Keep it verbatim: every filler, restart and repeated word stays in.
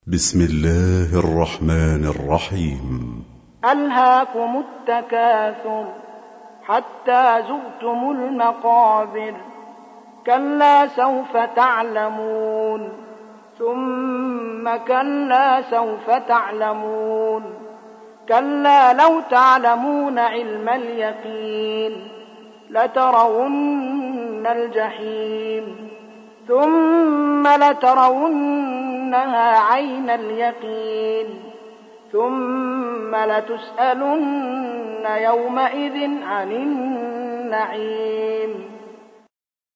بسم الله الرحمن الرحيم. ألهاكم التكاثر حتى زرتم المقابر، كلا سوف تعلمون ثم كلا سوف تعلمون، كلا لو تعلمون علم اليقين لترون الجحيم ثم لترونها عين اليقين ثم لتسألن يومئذ عن النعيم.